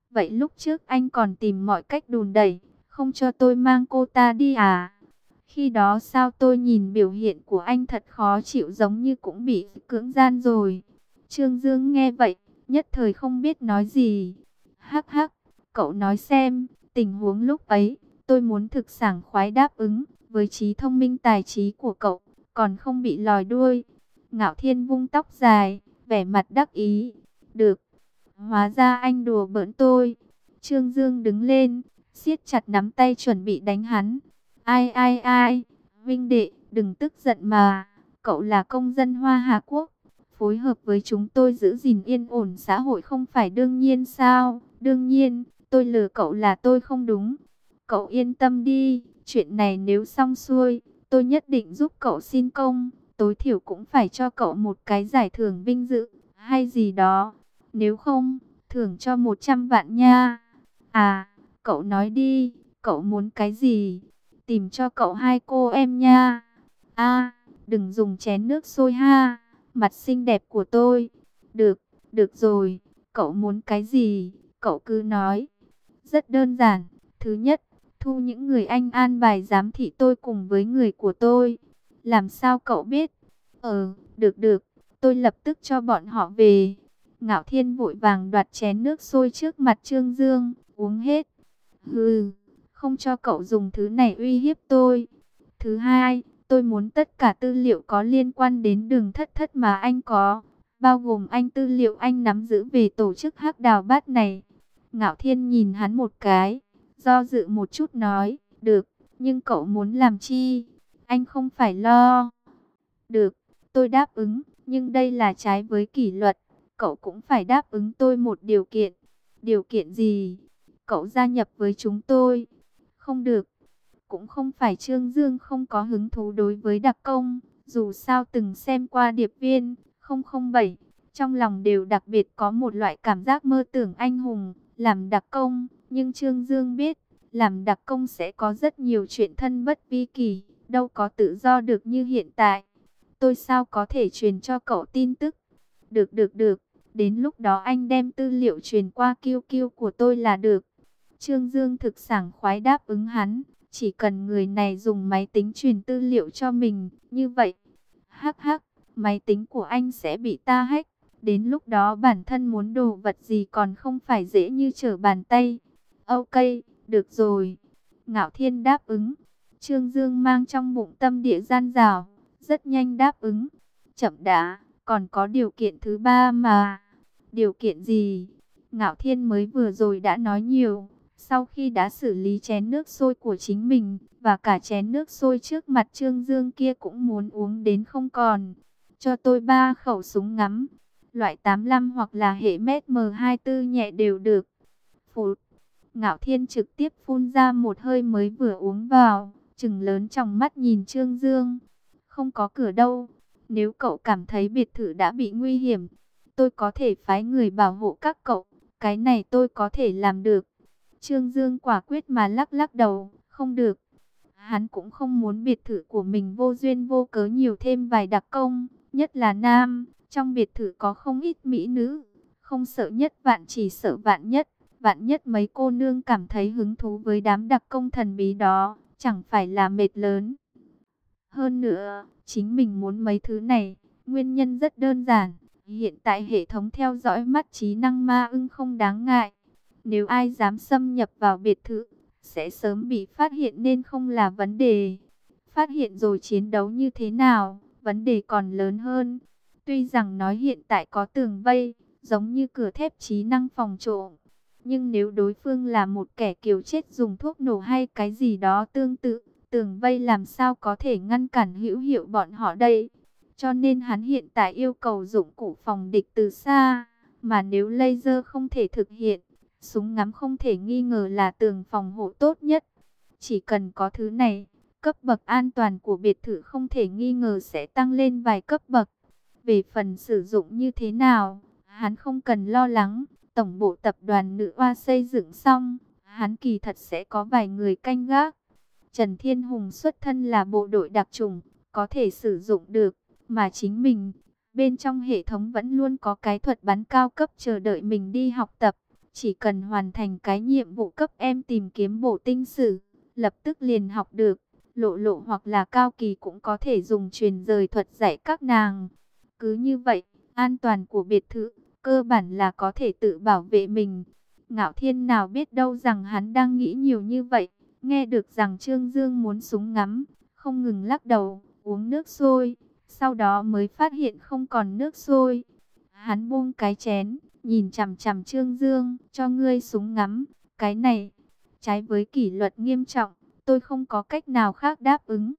Vậy lúc trước anh còn tìm mọi cách đùn đẩy, không cho tôi mang cô ta đi à? Khi đó sao tôi nhìn biểu hiện của anh thật khó chịu, giống như cũng bị cưỡng gian rồi. Trương Dương nghe vậy, nhất thời không biết nói gì. Hắc hắc, cậu nói xem, tình huống lúc ấy, tôi muốn thực sảng khoái đáp ứng, với trí thông minh tài trí của cậu, còn không bị lòi đuôi. Ngạo Thiên vung tóc dài, vẻ mặt đắc ý. Được, hóa ra anh đùa bỡn tôi. Trương Dương đứng lên, siết chặt nắm tay chuẩn bị đánh hắn. Ai ai ai, Vinh đệ, đừng tức giận mà. Cậu là công dân Hoa Hà Quốc, phối hợp với chúng tôi giữ gìn yên ổn xã hội không phải đương nhiên sao? Đương nhiên, tôi lừa cậu là tôi không đúng. Cậu yên tâm đi, chuyện này nếu xong xuôi, tôi nhất định giúp cậu xin công. Tối thiểu cũng phải cho cậu một cái giải thưởng vinh dự, hay gì đó. Nếu không, thưởng cho 100 vạn nha. À, cậu nói đi, cậu muốn cái gì? Tìm cho cậu hai cô em nha. À, đừng dùng chén nước sôi ha, mặt xinh đẹp của tôi. Được, được rồi, cậu muốn cái gì, cậu cứ nói. Rất đơn giản, thứ nhất, thu những người anh an bài giám thị tôi cùng với người của tôi. Làm sao cậu biết? Được được, tôi lập tức cho bọn họ về. Ngạo Thiên vội vàng đoạt chén nước sôi trước mặt Trương Dương, uống hết. Hừ, không cho cậu dùng thứ này uy hiếp tôi. Thứ hai, tôi muốn tất cả tư liệu có liên quan đến Đường Thất Thất mà anh có, bao gồm tư liệu anh nắm giữ về tổ chức Hắc Đào Bát này. Ngạo Thiên nhìn hắn một cái, do dự một chút nói, được, nhưng cậu muốn làm chi? Anh không phải lo. Được, tôi đáp ứng, nhưng đây là trái với kỷ luật. Cậu cũng phải đáp ứng tôi một điều kiện. Điều kiện gì? Cậu gia nhập với chúng tôi. Không được. Cũng không phải Trương Dương không có hứng thú đối với đặc công. Dù sao từng xem qua điệp viên 007, trong lòng đều đặc biệt có một loại cảm giác mơ tưởng anh hùng, làm đặc công. Nhưng Trương Dương biết, làm đặc công sẽ có rất nhiều chuyện thân bất vi kỷ, đâu có tự do được như hiện tại. Tôi sao có thể truyền cho cậu tin tức? Được được được, đến lúc đó anh đem tư liệu truyền qua QQ của tôi là được. Trương Dương thực sảng khoái đáp ứng hắn, chỉ cần người này dùng máy tính truyền tư liệu cho mình, như vậy. Hắc hắc, máy tính của anh sẽ bị ta hack, đến lúc đó bản thân muốn đồ vật gì còn không phải dễ như trở bàn tay. Ok, được rồi. Ngạo Thiên đáp ứng. Trương Dương mang trong bụng tâm địa gian dảo, rất nhanh đáp ứng. Chậm đã, còn có điều kiện thứ ba mà. Điều kiện gì? Ngạo Thiên mới vừa rồi đã nói nhiều. Sau khi đã xử lý chén nước sôi của chính mình, và cả chén nước sôi trước mặt Trương Dương kia cũng muốn uống đến không còn. Cho tôi 3 khẩu súng ngắm, loại 85 hoặc là hệ mét M24 nhẹ đều được. Phụt, Ngạo Thiên trực tiếp phun ra một hơi mới vừa uống vào, trừng lớn trong mắt nhìn Trương Dương. Không có cửa đâu, nếu cậu cảm thấy biệt thự đã bị nguy hiểm, tôi có thể phái người bảo hộ các cậu, cái này tôi có thể làm được. Trương Dương quả quyết mà lắc lắc đầu, không được. Hắn cũng không muốn biệt thự của mình vô duyên vô cớ nhiều thêm vài đặc công, nhất là nam. Trong biệt thự có không ít mỹ nữ, không sợ nhất vạn chỉ sợ vạn nhất. Vạn nhất mấy cô nương cảm thấy hứng thú với đám đặc công thần bí đó, chẳng phải là mệt lớn. Hơn nữa, chính mình muốn mấy thứ này, nguyên nhân rất đơn giản. Hiện tại hệ thống theo dõi mắt trí năng ma ưng không đáng ngại. Nếu ai dám xâm nhập vào biệt thự, sẽ sớm bị phát hiện nên không là vấn đề. Phát hiện rồi chiến đấu như thế nào, vấn đề còn lớn hơn. Tuy rằng nói hiện tại có tường vây, giống như cửa thép trí năng phòng trộm. Nhưng nếu đối phương là một kẻ kiều chết dùng thuốc nổ hay cái gì đó tương tự, tường vây làm sao có thể ngăn cản hữu hiệu bọn họ đây. Cho nên hắn hiện tại yêu cầu dụng cụ phòng địch từ xa. Mà nếu laser không thể thực hiện, súng ngắm không thể nghi ngờ là tường phòng hộ tốt nhất. Chỉ cần có thứ này, cấp bậc an toàn của biệt thự không thể nghi ngờ sẽ tăng lên vài cấp bậc. Về phần sử dụng như thế nào, hắn không cần lo lắng. Tổng bộ tập đoàn Nữ Oa xây dựng xong, hắn kỳ thật sẽ có vài người canh gác. Trần Thiên Hùng xuất thân là bộ đội đặc chủng, có thể sử dụng được, mà chính mình, bên trong hệ thống vẫn luôn có cái thuật bắn cao cấp chờ đợi mình đi học tập. Chỉ cần hoàn thành cái nhiệm vụ cấp em tìm kiếm bổ tinh sử, lập tức liền học được. Lộ lộ hoặc là Cao Kỳ cũng có thể dùng truyền rời thuật dạy các nàng. Cứ như vậy, an toàn của biệt thự, cơ bản là có thể tự bảo vệ mình. Ngạo Thiên nào biết đâu rằng hắn đang nghĩ nhiều như vậy. Nghe được rằng Trương Dương muốn súng ngắm, không ngừng lắc đầu, uống nước sôi. Sau đó mới phát hiện không còn nước sôi. Hắn buông cái chén, nhìn chằm chằm Trương Dương, cho ngươi súng ngắm. Cái này, trái với kỷ luật nghiêm trọng, tôi không có cách nào khác đáp ứng.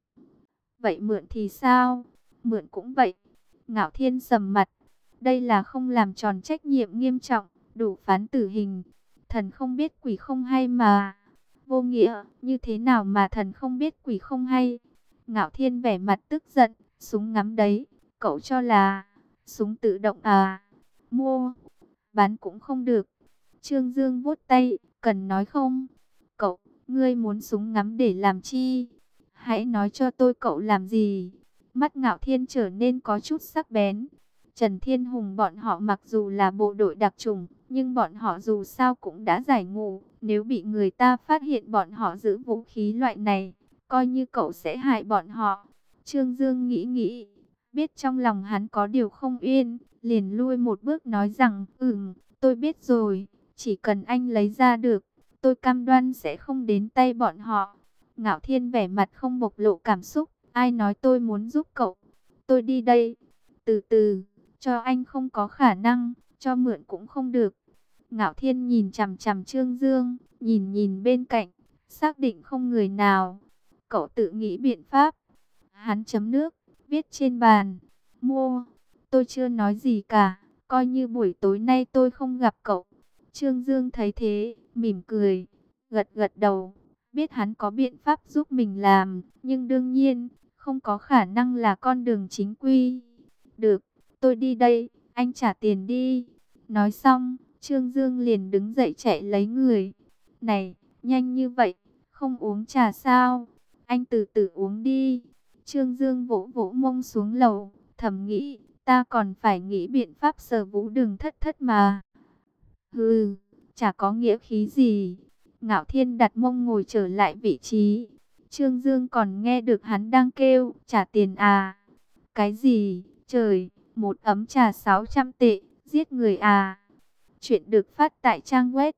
Vậy mượn thì sao? Mượn cũng vậy. Ngạo Thiên sầm mặt. Đây là không làm tròn trách nhiệm nghiêm trọng, đủ phán tử hình. Thần không biết quỷ không hay mà. Vô nghĩa, như thế nào mà thần không biết quỷ không hay? Ngạo Thiên vẻ mặt tức giận, súng ngắm đấy, cậu cho là súng tự động à? Mua, bán cũng không được. Trương Dương vuốt tay, cần nói không? Cậu, ngươi muốn súng ngắm để làm chi? Hãy nói cho tôi cậu làm gì? Mắt Ngạo Thiên trở nên có chút sắc bén. Trần Thiên Hùng bọn họ mặc dù là bộ đội đặc chủng, nhưng bọn họ dù sao cũng đã giải ngũ. Nếu bị người ta phát hiện bọn họ giữ vũ khí loại này, coi như cậu sẽ hại bọn họ. Trương Dương nghĩ nghĩ, biết trong lòng hắn có điều không yên, liền lui một bước nói rằng, tôi biết rồi, chỉ cần anh lấy ra được, tôi cam đoan sẽ không đến tay bọn họ. Ngạo Thiên vẻ mặt không bộc lộ cảm xúc, ai nói tôi muốn giúp cậu, tôi đi đây, từ từ, cho anh không có khả năng, cho mượn cũng không được. Ngạo Thiên nhìn chằm chằm Trương Dương, nhìn nhìn bên cạnh, xác định không người nào. Cậu tự nghĩ biện pháp. Hắn chấm nước, viết trên bàn. Mua, tôi chưa nói gì cả, coi như buổi tối nay tôi không gặp cậu. Trương Dương thấy thế, mỉm cười, gật gật đầu. Biết hắn có biện pháp giúp mình làm, nhưng đương nhiên, không có khả năng là con đường chính quy. Được, tôi đi đây, anh trả tiền đi. Nói xong, Trương Dương liền đứng dậy chạy lấy người. Này, nhanh như vậy, không uống trà sao? Anh từ từ uống đi. Trương Dương vỗ vỗ mông xuống lầu, thầm nghĩ, ta còn phải nghĩ biện pháp sờ Vũ Đường Thất Thất mà. Hừ, chả có nghĩa khí gì. Ngạo Thiên đặt mông ngồi trở lại vị trí. Trương Dương còn nghe được hắn đang kêu, trả tiền à? Cái gì? Trời, một ấm trà 600 tệ, giết người à? Chuyện được phát tại trang web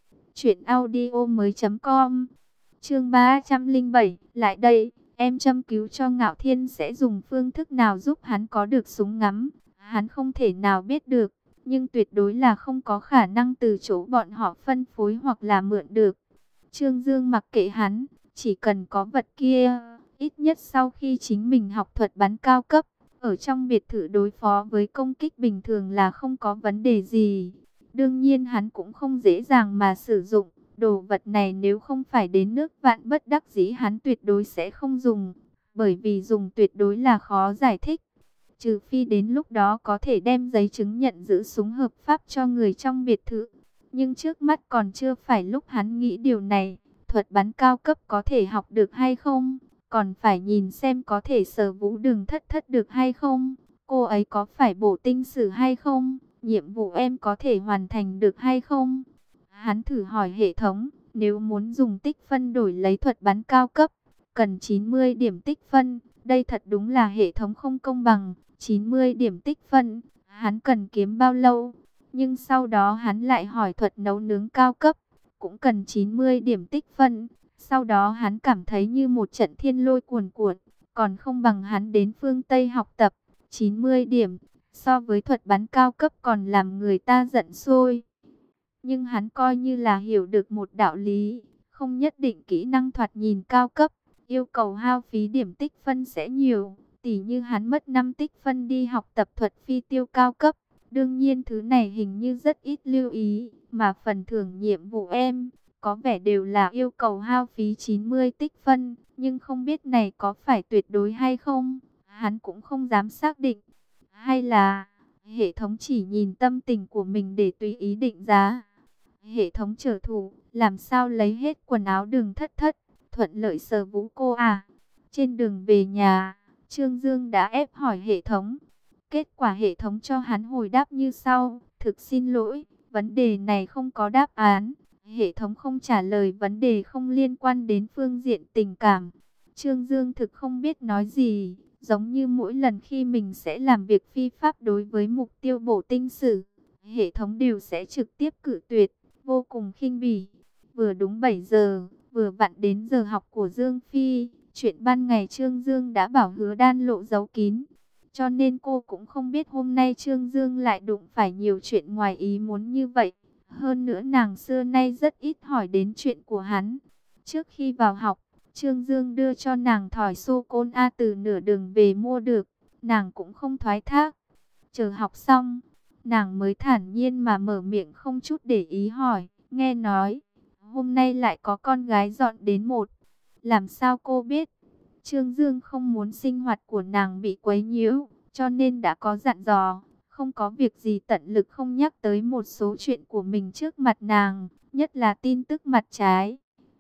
truyệnaudiomoi.com. Chương 307, lại đây, em châm cứu cho Ngạo Thiên sẽ dùng phương thức nào giúp hắn có được súng ngắm, hắn không thể nào biết được, nhưng tuyệt đối là không có khả năng từ chỗ bọn họ phân phối hoặc là mượn được. Trương Dương mặc kệ hắn, chỉ cần có vật kia, ít nhất sau khi chính mình học thuật bắn cao cấp, ở trong biệt thự đối phó với công kích bình thường là không có vấn đề gì. Đương nhiên hắn cũng không dễ dàng mà sử dụng. Đồ vật này nếu không phải đến nước vạn bất đắc dĩ hắn tuyệt đối sẽ không dùng. Bởi vì dùng tuyệt đối là khó giải thích. Trừ phi đến lúc đó có thể đem giấy chứng nhận giữ súng hợp pháp cho người trong biệt thự. Nhưng trước mắt còn chưa phải lúc hắn nghĩ điều này. Thuật bắn cao cấp có thể học được hay không? Còn phải nhìn xem có thể sờ Vũ Đường Thất Thất được hay không? Cô ấy có phải bổ tinh sử hay không? Nhiệm vụ em có thể hoàn thành được hay không? Hắn thử hỏi hệ thống, nếu muốn dùng tích phân đổi lấy thuật bắn cao cấp, cần 90 điểm tích phân. Đây thật đúng là hệ thống không công bằng, 90 điểm tích phân, hắn cần kiếm bao lâu? Nhưng sau đó hắn lại hỏi thuật nấu nướng cao cấp, cũng cần 90 điểm tích phân. Sau đó hắn cảm thấy như một trận thiên lôi cuồn cuộn, còn không bằng hắn đến phương Tây học tập, 90 điểm, so với thuật bắn cao cấp còn làm người ta giận sôi. Nhưng hắn coi như là hiểu được một đạo lý, không nhất định kỹ năng thoạt nhìn cao cấp, yêu cầu hao phí điểm tích phân sẽ nhiều. Tỉ như hắn mất 5 tích phân đi học tập thuật phi tiêu cao cấp. Đương nhiên thứ này hình như rất ít lưu ý, mà phần thưởng nhiệm vụ em, có vẻ đều là yêu cầu hao phí 90 tích phân. Nhưng không biết này có phải tuyệt đối hay không, hắn cũng không dám xác định. Hay là hệ thống chỉ nhìn tâm tình của mình để tùy ý định giá. Hệ thống trở thủ, làm sao lấy hết quần áo Đường Thất Thất, thuận lợi sờ Vũ cô à? Trên đường về nhà, Trương Dương đã ép hỏi hệ thống. Kết quả hệ thống cho hắn hồi đáp như sau: thực xin lỗi, Vấn đề này không có đáp án. Hệ thống không trả lời vấn đề không liên quan đến phương diện tình cảm. Trương Dương thực không biết nói gì. Giống như mỗi lần khi mình sẽ làm việc phi pháp đối với mục tiêu bổ tinh sử, hệ thống đều sẽ trực tiếp cự tuyệt, vô cùng khinh bỉ. Vừa đúng 7 giờ, vừa vặn đến giờ học của Dương Phi. Chuyện ban ngày Trương Dương đã bảo Hứa Đan lộ giấu kín. Cho nên cô cũng không biết hôm nay Trương Dương lại đụng phải nhiều chuyện ngoài ý muốn như vậy. Hơn nữa nàng xưa nay rất ít hỏi đến chuyện của hắn. Trước khi vào học, Trương Dương đưa cho nàng thỏi sô-cô-la từ nửa đường về mua được. Nàng cũng không thoái thác. Chờ học xong, nàng mới thản nhiên mà mở miệng không chút để ý hỏi. Nghe nói, hôm nay lại có con gái dọn đến một. Làm sao cô biết? Trương Dương không muốn sinh hoạt của nàng bị quấy nhiễu, cho nên đã có dặn dò. Không có việc gì tận lực không nhắc tới một số chuyện của mình trước mặt nàng, nhất là tin tức mặt trái.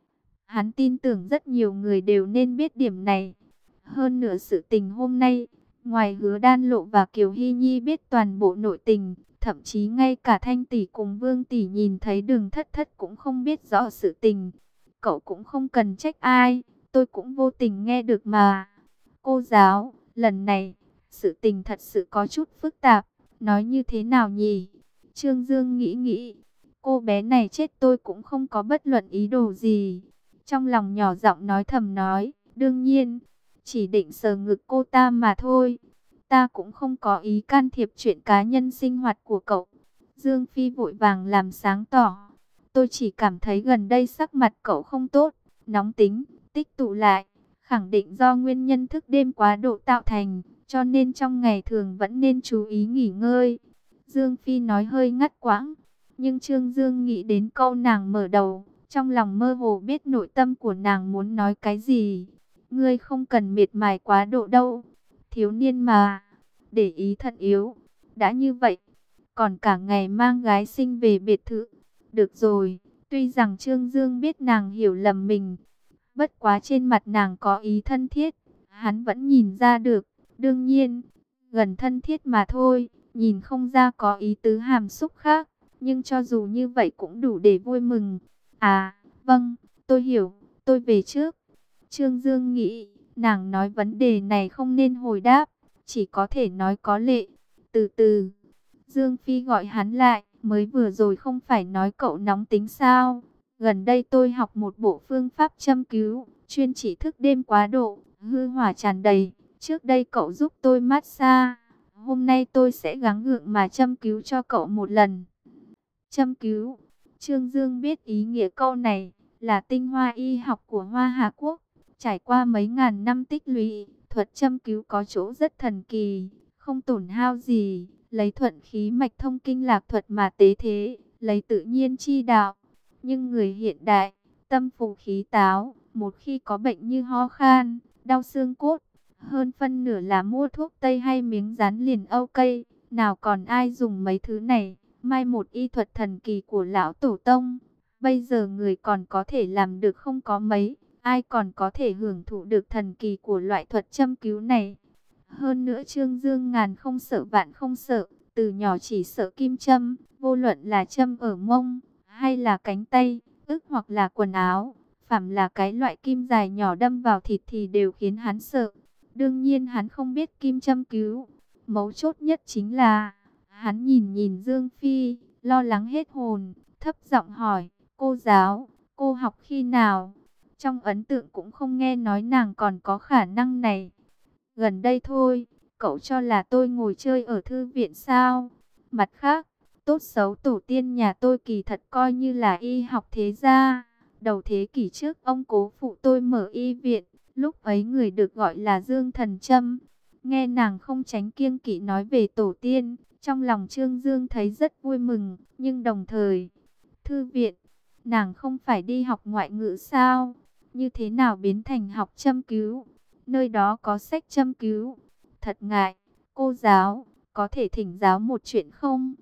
Hắn tin tưởng rất nhiều người đều nên biết điểm này. Hơn nữa sự tình hôm nay, ngoài Hứa Đan Lộ và Kiều Hy Nhi biết toàn bộ nội tình, thậm chí ngay cả Thanh tỷ cùng Vương tỷ nhìn thấy Đường Thất Thất cũng không biết rõ sự tình. Cậu cũng không cần trách ai, tôi cũng vô tình nghe được mà. Cô giáo, lần này, sự tình thật sự có chút phức tạp, nói như thế nào nhỉ? Trương Dương nghĩ nghĩ, cô bé này chết tôi cũng không có bất luận ý đồ gì. Trong lòng nhỏ giọng nói thầm nói, đương nhiên, chỉ định sờ ngực cô ta mà thôi. Ta cũng không có ý can thiệp chuyện cá nhân sinh hoạt của cậu. Dương Phi vội vàng làm sáng tỏ. Tôi chỉ cảm thấy gần đây sắc mặt cậu không tốt, nóng tính, tích tụ lại. Khẳng định do nguyên nhân thức đêm quá độ tạo thành, cho nên trong ngày thường vẫn nên chú ý nghỉ ngơi. Dương Phi nói hơi ngắt quãng, nhưng Trương Dương nghĩ đến câu nàng mở đầu. Trong lòng mơ hồ biết nội tâm của nàng muốn nói cái gì. Ngươi không cần miệt mài quá độ đâu. Thiếu niên mà. Để ý thận yếu. Đã như vậy. Còn cả ngày mang gái sinh về biệt thự. Được rồi. Tuy rằng Trương Dương biết nàng hiểu lầm mình. Bất quá trên mặt nàng có ý thân thiết. Hắn vẫn nhìn ra được. Đương nhiên. Gần thân thiết mà thôi. Nhìn không ra có ý tứ hàm xúc khác. Nhưng cho dù như vậy cũng đủ để vui mừng. À, vâng, tôi hiểu, tôi về trước. Trương Dương nghĩ, nàng nói vấn đề này không nên hồi đáp, chỉ có thể nói có lệ. Từ từ, Dương Phi gọi hắn lại, mới vừa rồi không phải nói cậu nóng tính sao? Gần đây tôi học một bộ phương pháp châm cứu, chuyên chỉ thức đêm quá độ, hư hỏa tràn đầy. Trước đây cậu giúp tôi massage, hôm nay tôi sẽ gắng gượng mà châm cứu cho cậu một lần. Châm cứu. Trương Dương biết ý nghĩa câu này là tinh hoa y học của Hoa Hà Quốc. Trải qua mấy ngàn năm tích lũy, thuật châm cứu có chỗ rất thần kỳ, không tổn hao gì, lấy thuận khí mạch thông kinh lạc thuật mà tế thế, lấy tự nhiên chi đạo. Nhưng người hiện đại, tâm phù khí táo, một khi có bệnh như ho khan, đau xương cốt, hơn phân nửa là mua thuốc tây hay miếng dán liền âu cây, nào còn ai dùng mấy thứ này. Mai một y thuật thần kỳ của lão tổ tông, bây giờ người còn có thể làm được không có mấy, ai còn có thể hưởng thụ được thần kỳ của loại thuật châm cứu này. Hơn nữa Trương Dương ngàn không sợ vạn không sợ, từ nhỏ chỉ sợ kim châm, vô luận là châm ở mông, hay là cánh tay, ức hoặc là quần áo, phàm là cái loại kim dài nhỏ đâm vào thịt thì đều khiến hắn sợ. Đương nhiên hắn không biết kim châm cứu, mấu chốt nhất chính là hắn nhìn nhìn Dương Phi, lo lắng hết hồn, thấp giọng hỏi, cô giáo, cô học khi nào? Trong ấn tượng cũng không nghe nói nàng còn có khả năng này. Gần đây thôi, cậu cho là tôi ngồi chơi ở thư viện sao? Mặt khác, tốt xấu tổ tiên nhà tôi kỳ thật coi như là y học thế gia. Đầu thế kỷ trước ông cố phụ tôi mở y viện, lúc ấy người được gọi là Dương Thần Trâm. Nghe nàng không tránh kiêng kỵ nói về tổ tiên, trong lòng Trương Dương thấy rất vui mừng, nhưng đồng thời, thư viện, nàng không phải đi học ngoại ngữ sao? Như thế nào biến thành học châm cứu? Nơi đó có sách châm cứu. Thật ngại, cô giáo, có thể thỉnh giáo một chuyện không?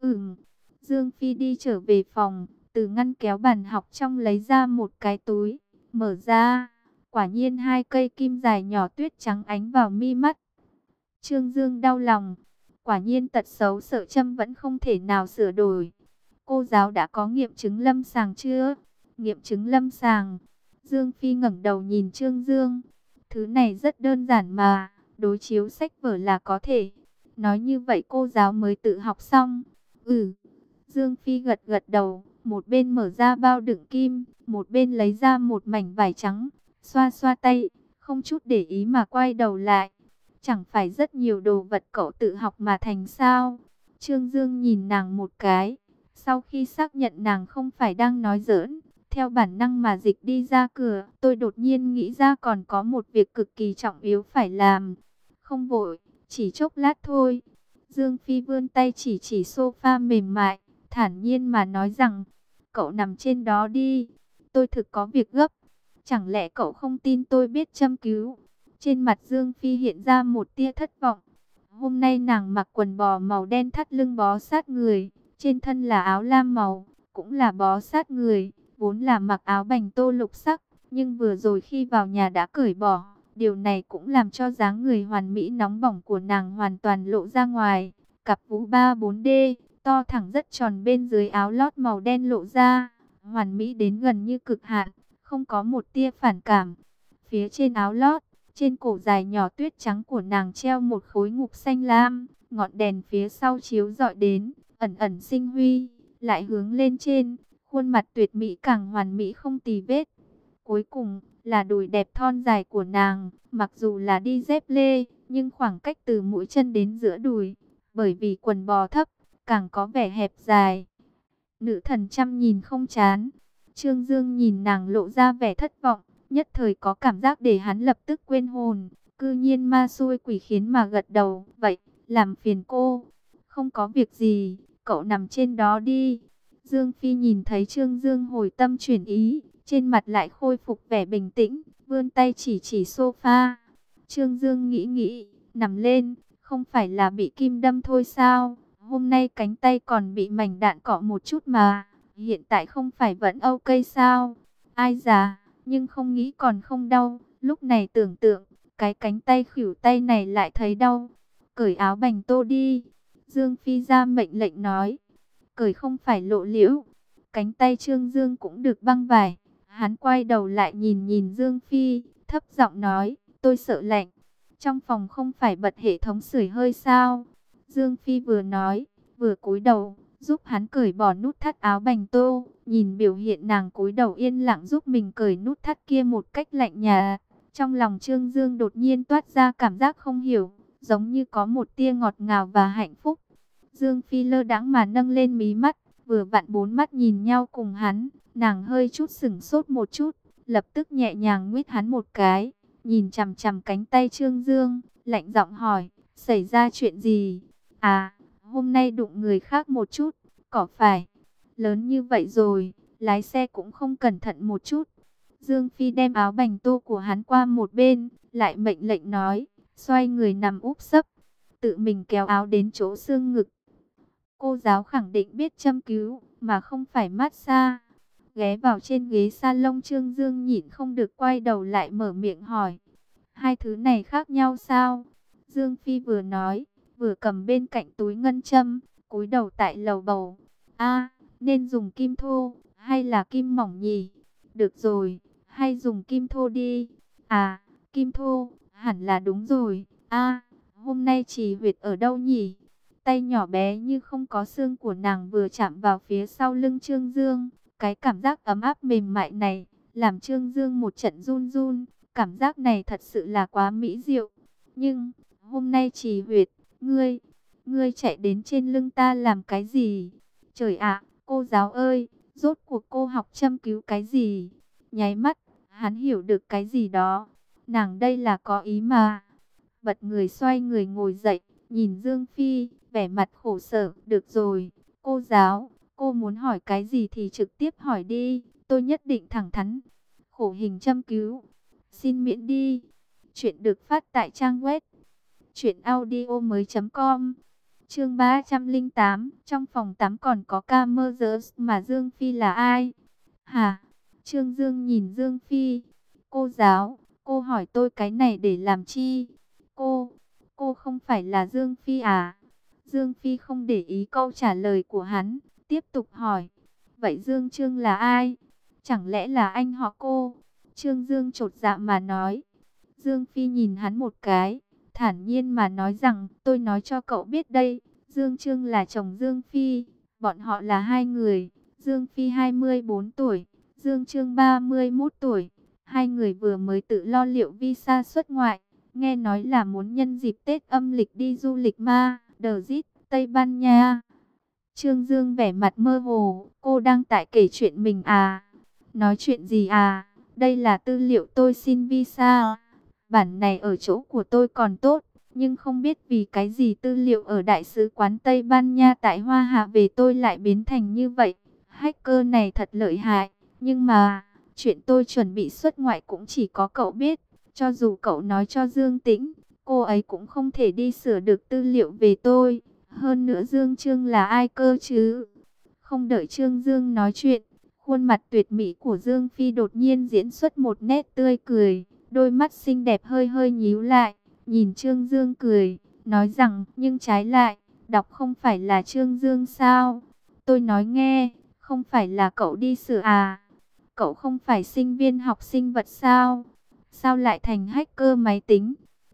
Dương Phi đi trở về phòng, từ ngăn kéo bàn học trong lấy ra một cái túi, mở ra. Quả nhiên hai cây kim dài nhỏ tuyết trắng ánh vào mi mắt. Trương Dương đau lòng. Quả nhiên tật xấu sợ châm vẫn không thể nào sửa đổi. Cô giáo đã có nghiệm chứng lâm sàng chưa? Nghiệm chứng lâm sàng. Dương Phi ngẩng đầu nhìn Trương Dương. Thứ này rất đơn giản mà, đối chiếu sách vở là có thể. Nói như vậy cô giáo mới tự học xong. Ừ. Dương Phi gật gật đầu, một bên mở ra bao đựng kim, một bên lấy ra một mảnh vải trắng, xoa xoa tay, không chút để ý mà quay đầu lại. Chẳng phải rất nhiều đồ vật cậu tự học mà thành sao? Trương Dương nhìn nàng một cái, sau khi xác nhận nàng không phải đang nói giỡn, theo bản năng mà dịch đi ra cửa. Tôi đột nhiên nghĩ ra còn có một việc cực kỳ trọng yếu phải làm. Không vội, chỉ chốc lát thôi. Dương Phi vươn tay chỉ sofa mềm mại, thản nhiên mà nói rằng, cậu nằm trên đó đi, tôi thực có việc gấp. Chẳng lẽ cậu không tin tôi biết châm cứu? Trên mặt Dương Phi hiện ra một tia thất vọng. Hôm nay nàng mặc quần bò màu đen thắt lưng bó sát người, trên thân là áo lam màu, cũng là bó sát người, vốn là mặc áo bành tô lục sắc, nhưng vừa rồi khi vào nhà đã cởi bỏ. Điều này cũng làm cho dáng người hoàn mỹ nóng bỏng của nàng hoàn toàn lộ ra ngoài. Cặp vú 3-4D, to thẳng rất tròn bên dưới áo lót màu đen lộ ra, hoàn mỹ đến gần như cực hạn, không có một tia phản cảm. Phía trên áo lót, trên cổ dài nhỏ tuyết trắng của nàng treo một khối ngọc xanh lam, ngọn đèn phía sau chiếu rọi đến, ẩn ẩn sinh huy, lại hướng lên trên, khuôn mặt tuyệt mỹ càng hoàn mỹ không tì vết. Cuối cùng là đùi đẹp thon dài của nàng, mặc dù là đi dép lê, nhưng khoảng cách từ mũi chân đến giữa đùi, bởi vì quần bò thấp, càng có vẻ hẹp dài. Nữ thần chăm nhìn không chán. Trương Dương nhìn nàng lộ ra vẻ thất vọng, nhất thời có cảm giác để hắn lập tức quên hồn. Cư nhiên ma xui quỷ khiến mà gật đầu. Vậy, làm phiền cô. Không có việc gì, cậu nằm trên đó đi. Dương Phi nhìn thấy Trương Dương hồi tâm chuyển ý, trên mặt lại khôi phục vẻ bình tĩnh, vươn tay chỉ sofa. Trương Dương nghĩ nghĩ, nằm lên, không phải là bị kim đâm thôi sao? Hôm nay cánh tay còn bị mảnh đạn cọ một chút mà, hiện tại không phải vẫn ok sao? Ai già, nhưng không nghĩ còn không đau, lúc này tưởng tượng, cái cánh tay khuỷu tay này lại thấy đau. Cởi áo bành tô đi. Dương Phi ra mệnh lệnh nói. Cởi không phải lộ liễu. Cánh tay Trương Dương cũng được băng vải. Hắn quay đầu lại nhìn nhìn Dương Phi, thấp giọng nói, tôi sợ lạnh. Trong phòng không phải bật hệ thống sưởi hơi sao? Dương Phi vừa nói, vừa cúi đầu, giúp hắn cởi bỏ nút thắt áo bành tô. Nhìn biểu hiện nàng cúi đầu yên lặng giúp mình cởi nút thắt kia một cách lạnh nhạt. Trong lòng Trương Dương đột nhiên toát ra cảm giác không hiểu, giống như có một tia ngọt ngào và hạnh phúc. Dương Phi lơ đãng mà nâng lên mí mắt, vừa vặn bốn mắt nhìn nhau cùng hắn. Nàng hơi chút sửng sốt một chút, lập tức nhẹ nhàng nguyết hắn một cái, nhìn chằm chằm cánh tay Trương Dương, lạnh giọng hỏi, xảy ra chuyện gì? À, hôm nay đụng người khác một chút, có phải? Lớn như vậy rồi, lái xe cũng không cẩn thận một chút. Dương Phi đem áo bành tô của hắn qua một bên, lại mệnh lệnh nói, xoay người nằm úp sấp, tự mình kéo áo đến chỗ xương ngực. Cô giáo khẳng định biết châm cứu, mà không phải massage. Ghé vào trên ghế salon, Trương Dương nhịn không được quay đầu lại mở miệng hỏi. Hai thứ này khác nhau sao? Dương Phi vừa nói, vừa cầm bên cạnh túi ngân châm, cúi đầu tại lầu bầu. A, nên dùng kim thô, hay là kim mỏng nhỉ? Được rồi, hay dùng kim thô đi. À, kim thô, hẳn là đúng rồi. A, hôm nay chỉ huyệt ở đâu nhỉ? Tay nhỏ bé như không có xương của nàng vừa chạm vào phía sau lưng Trương Dương. Cái cảm giác ấm áp mềm mại này, làm Trương Dương một trận run run. Cảm giác này thật sự là quá mỹ diệu. Nhưng, hôm nay chỉ huyệt, ngươi chạy đến trên lưng ta làm cái gì? Trời ạ, cô giáo ơi, rốt cuộc cô học châm cứu cái gì? Nháy mắt, hắn hiểu được cái gì đó. Nàng đây là có ý mà. Bật người xoay người ngồi dậy, nhìn Dương Phi, vẻ mặt khổ sở. Được rồi, cô giáo, cô muốn hỏi cái gì thì trực tiếp hỏi đi, tôi nhất định thẳng thắn. Khổ hình châm cứu, xin miễn đi. Chuyện được phát tại trang web truyệnaudiomoi.com. Chương 308, trong phòng tắm còn có camera mà Dương Phi là ai? Hả? Trương Dương nhìn Dương Phi. Cô giáo, cô hỏi tôi cái này để làm chi? Cô không phải là Dương Phi à? Dương Phi không để ý câu trả lời của hắn, tiếp tục hỏi, vậy Dương Trương là ai? Chẳng lẽ là anh họ cô? Trương Dương chột dạ mà nói. Dương Phi nhìn hắn một cái, thản nhiên mà nói rằng, tôi nói cho cậu biết đây, Dương Trương là chồng Dương Phi, bọn họ là hai người, Dương Phi 24 tuổi, Dương Trương 31 tuổi, hai người vừa mới tự lo liệu visa xuất ngoại, nghe nói là muốn nhân dịp Tết âm lịch đi du lịch Madrid, Tây Ban Nha. Trương Dương vẻ mặt mơ hồ, cô đang tại kể chuyện mình à? Nói chuyện gì à? Đây là tư liệu tôi xin visa. Bản này ở chỗ của tôi còn tốt, nhưng không biết vì cái gì tư liệu ở Đại sứ quán Tây Ban Nha tại Hoa Hạ về tôi lại biến thành như vậy. Hacker này thật lợi hại, nhưng mà chuyện tôi chuẩn bị xuất ngoại cũng chỉ có cậu biết. Cho dù cậu nói cho Dương Tĩnh, cô ấy cũng không thể đi sửa được tư liệu về tôi. Hơn nữa Dương Trương là ai cơ chứ? Không đợi Trương Dương nói chuyện, khuôn mặt tuyệt mỹ của Dương Phi đột nhiên diễn xuất một nét tươi cười. Đôi mắt xinh đẹp hơi hơi nhíu lại, nhìn Trương Dương cười, nói rằng, nhưng trái lại, đọc không phải là Trương Dương sao? Tôi nói nghe, không phải là cậu đi sửa à? Cậu không phải sinh viên học sinh vật sao? Sao lại thành hacker máy tính?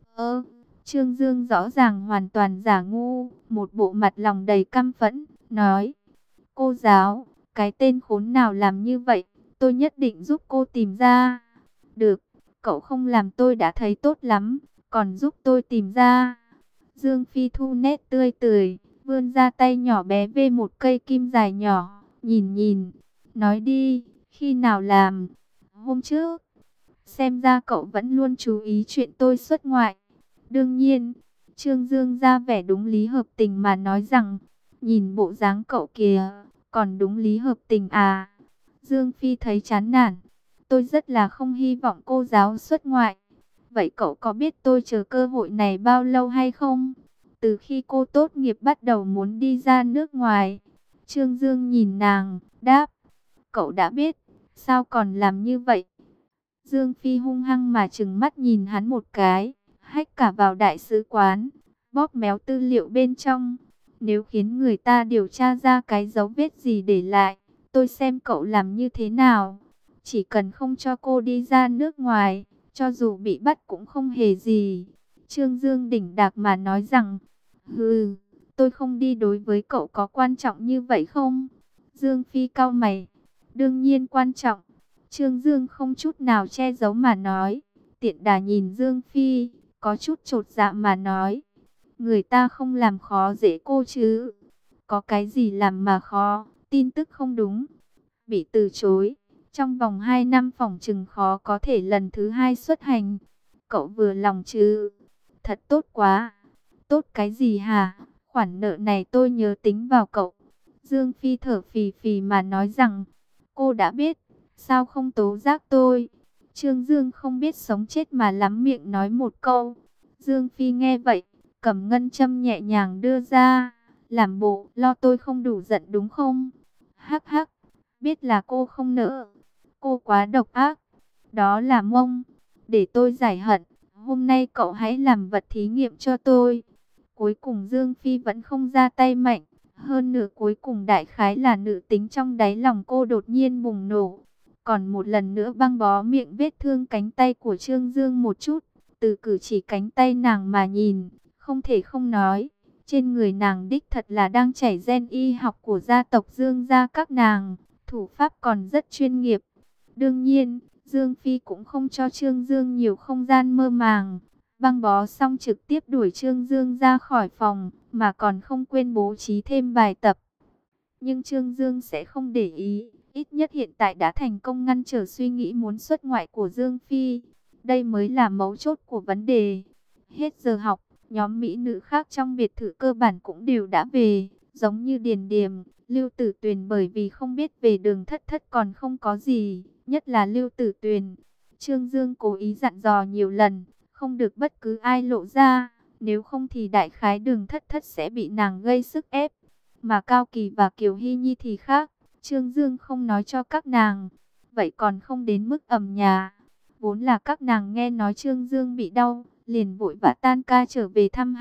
Trương Dương rõ ràng hoàn toàn giả ngu, một bộ mặt lòng đầy căm phẫn, nói, cô giáo, cái tên khốn nào làm như vậy, tôi nhất định giúp cô tìm ra. Được, cậu không làm tôi đã thấy tốt lắm, còn giúp tôi tìm ra. Dương Phi thu nét tươi cười, vươn ra tay nhỏ bé về một cây kim dài nhỏ, nhìn nhìn, nói đi, khi nào làm? Hôm trước. Xem ra cậu vẫn luôn chú ý chuyện tôi xuất ngoại. Đương nhiên, Trương Dương ra vẻ đúng lý hợp tình mà nói rằng, nhìn bộ dáng cậu kìa, còn đúng lý hợp tình à? Dương Phi thấy chán nản, tôi rất là không hy vọng cô giáo xuất ngoại. Vậy cậu có biết tôi chờ cơ hội này bao lâu hay không? Từ khi cô tốt nghiệp bắt đầu muốn đi ra nước ngoài. Trương Dương nhìn nàng, đáp, cậu đã biết, sao còn làm như vậy? Dương Phi hung hăng mà trừng mắt nhìn hắn một cái, hack cả vào đại sứ quán, bóp méo tư liệu bên trong. Nếu khiến người ta điều tra ra cái dấu vết gì để lại, tôi xem cậu làm như thế nào. Chỉ cần không cho cô đi ra nước ngoài, cho dù bị bắt cũng không hề gì. Trương Dương đỉnh đạc mà nói rằng, hừ, tôi không đi đối với cậu có quan trọng như vậy không? Dương Phi cau mày, đương nhiên quan trọng. Trương Dương không chút nào che giấu mà nói. Tiện đà nhìn Dương Phi, có chút chột dạ mà nói. Người ta không làm khó dễ cô chứ. Có cái gì làm mà khó, tin tức không đúng. Bị từ chối, trong vòng 2 năm phỏng chừng khó có thể lần thứ 2 xuất hành. Cậu vừa lòng chứ? Thật tốt quá. Tốt cái gì hả? Khoản nợ này tôi nhớ tính vào cậu. Dương Phi thở phì phì mà nói rằng, cô đã biết. Sao không tố giác tôi? Trương Dương không biết sống chết mà lắm miệng nói một câu. Dương Phi nghe vậy, cầm ngân châm nhẹ nhàng đưa ra, làm bộ lo tôi không đủ giận đúng không? Hắc hắc, biết là cô không nỡ. Cô quá độc ác. Đó là mông. Để tôi giải hận. Hôm nay cậu hãy làm vật thí nghiệm cho tôi. Cuối cùng Dương Phi vẫn không ra tay mạnh. Hơn nữa cuối cùng đại khái là nữ tính trong đáy lòng cô đột nhiên bùng nổ. Còn một lần nữa băng bó miệng vết thương cánh tay của Trương Dương một chút. Từ cử chỉ cánh tay nàng mà nhìn, không thể không nói. Trên người nàng đích thật là đang chảy gen y học của gia tộc Dương gia các nàng. Thủ pháp còn rất chuyên nghiệp. Đương nhiên, Dương Phi cũng không cho Trương Dương nhiều không gian mơ màng. Băng bó xong trực tiếp đuổi Trương Dương ra khỏi phòng, mà còn không quên bố trí thêm bài tập. Nhưng Trương Dương sẽ không để ý. Ít nhất hiện tại đã thành công ngăn trở suy nghĩ muốn xuất ngoại của Dương Phi. Đây mới là mấu chốt của vấn đề. Hết giờ học, nhóm mỹ nữ khác trong biệt thự cơ bản cũng đều đã về. Giống như Điền Điềm, Lưu Tử Tuyền bởi vì không biết về Đường Thất Thất còn không có gì. Nhất là Lưu Tử Tuyền. Trương Dương cố ý dặn dò nhiều lần, không được bất cứ ai lộ ra. Nếu không thì đại khái Đường Thất Thất sẽ bị nàng gây sức ép. Mà Cao Kỳ và Kiều Hy Nhi thì khác. Trương Dương không nói cho các nàng, vậy còn không đến mức ầm nhà. Vốn là các nàng nghe nói Trương Dương bị đau, liền vội vã tan ca trở về thăm hắn.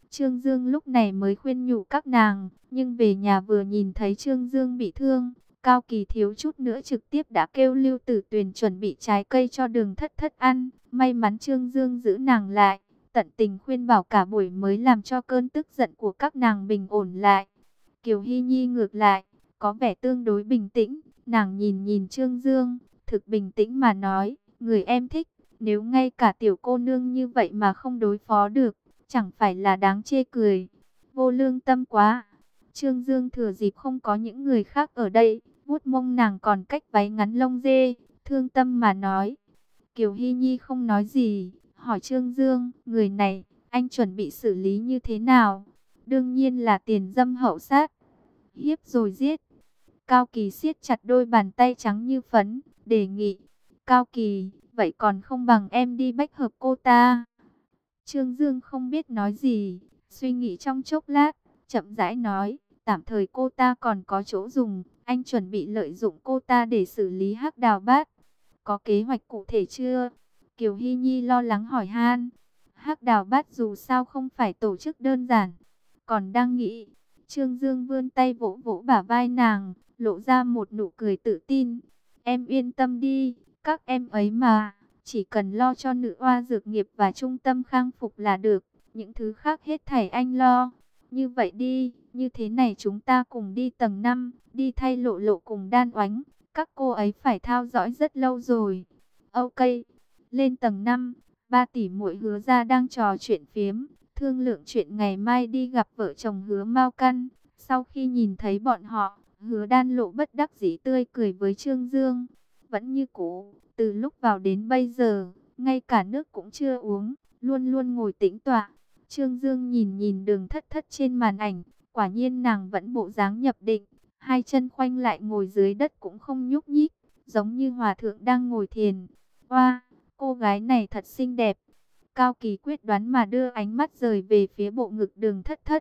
Trương Dương lúc này mới khuyên nhủ các nàng, nhưng về nhà vừa nhìn thấy Trương Dương bị thương, Cao Kỳ thiếu chút nữa trực tiếp đã kêu Lưu Tử Tuyền chuẩn bị trái cây cho Đường Thất Thất ăn. May mắn Trương Dương giữ nàng lại, tận tình khuyên bảo cả buổi mới làm cho cơn tức giận của các nàng bình ổn lại. Kiều Hy Nhi ngược lại, có vẻ tương đối bình tĩnh, nàng nhìn nhìn Trương Dương, thực bình tĩnh mà nói, người em thích, nếu ngay cả tiểu cô nương như vậy mà không đối phó được, chẳng phải là đáng chê cười. Vô lương tâm quá. Trương Dương thừa dịp không có những người khác ở đây, vuốt mông nàng còn cách váy ngắn lông dê, thương tâm mà nói. Kiều Hy Nhi không nói gì, hỏi Trương Dương, người này, anh chuẩn bị xử lý như thế nào? Đương nhiên là tiền dâm hậu sát, hiếp rồi giết. Cao Kỳ siết chặt đôi bàn tay trắng như phấn, đề nghị. Cao Kỳ, vậy còn không bằng em đi bách hợp cô ta. Trương Dương không biết nói gì, suy nghĩ trong chốc lát, chậm rãi nói, tạm thời cô ta còn có chỗ dùng, anh chuẩn bị lợi dụng cô ta để xử lý Hắc Đào Bát. Có kế hoạch cụ thể chưa? Kiều Hy Nhi lo lắng hỏi han. Hắc Đào Bát dù sao không phải tổ chức đơn giản, còn đang nghĩ. Trương Dương vươn tay vỗ vỗ bả vai nàng, lộ ra một nụ cười tự tin. Em yên tâm đi, các em ấy mà, chỉ cần lo cho nữ oa dược nghiệp và trung tâm khang phục là được, những thứ khác hết thảy anh lo. Như vậy đi, như thế này chúng ta cùng đi tầng 5, đi thay Lộ Lộ cùng Đan Oánh, các cô ấy phải theo dõi rất lâu rồi. Ok, lên tầng 5, ba tỷ muội Hứa ra đang trò chuyện phiếm, thương lượng chuyện ngày mai đi gặp vợ chồng Hứa Mao Căn. Sau khi nhìn thấy bọn họ, Hứa Đan Lộ bất đắc dĩ tươi cười với Trương Dương. Vẫn như cũ, từ lúc vào đến bây giờ, ngay cả nước cũng chưa uống, luôn luôn ngồi tĩnh tọa. Trương Dương nhìn nhìn Đường Thất Thất trên màn ảnh, quả nhiên nàng vẫn bộ dáng nhập định, hai chân khoanh lại ngồi dưới đất cũng không nhúc nhích, giống như hòa thượng đang ngồi thiền. Oa, cô gái này thật xinh đẹp. Cao Kỳ quyết đoán mà đưa ánh mắt rời về phía bộ ngực Đường Thất Thất.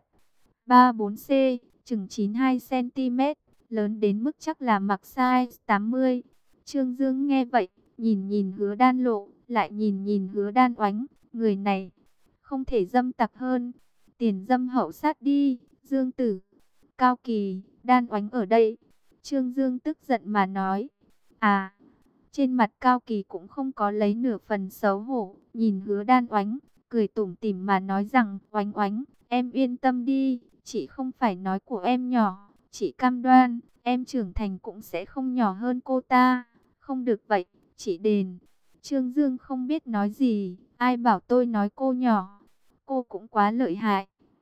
34C, chừng 92 cm, lớn đến mức chắc là mặc size 80. Trương Dương nghe vậy, nhìn nhìn Hứa Đan Lộ, lại nhìn nhìn Hứa Đan Oánh, người này không thể dâm tặc hơn. Tiền dâm hậu sát đi, Dương tử. Cao Kỳ, Đan Oánh ở đây. Trương Dương tức giận mà nói. À, trên mặt Cao Kỳ cũng không có lấy nửa phần xấu hổ, nhìn Hứa Đan Oánh, cười tủm tỉm mà nói rằng, Oánh Oánh, em yên tâm đi, chị không phải nói của em nhỏ, chị cam đoan, em trưởng thành cũng sẽ không nhỏ hơn cô ta. Không được vậy, chị đền. Trương Dương không biết nói gì, ai bảo tôi nói cô nhỏ, cô cũng quá lợi hại.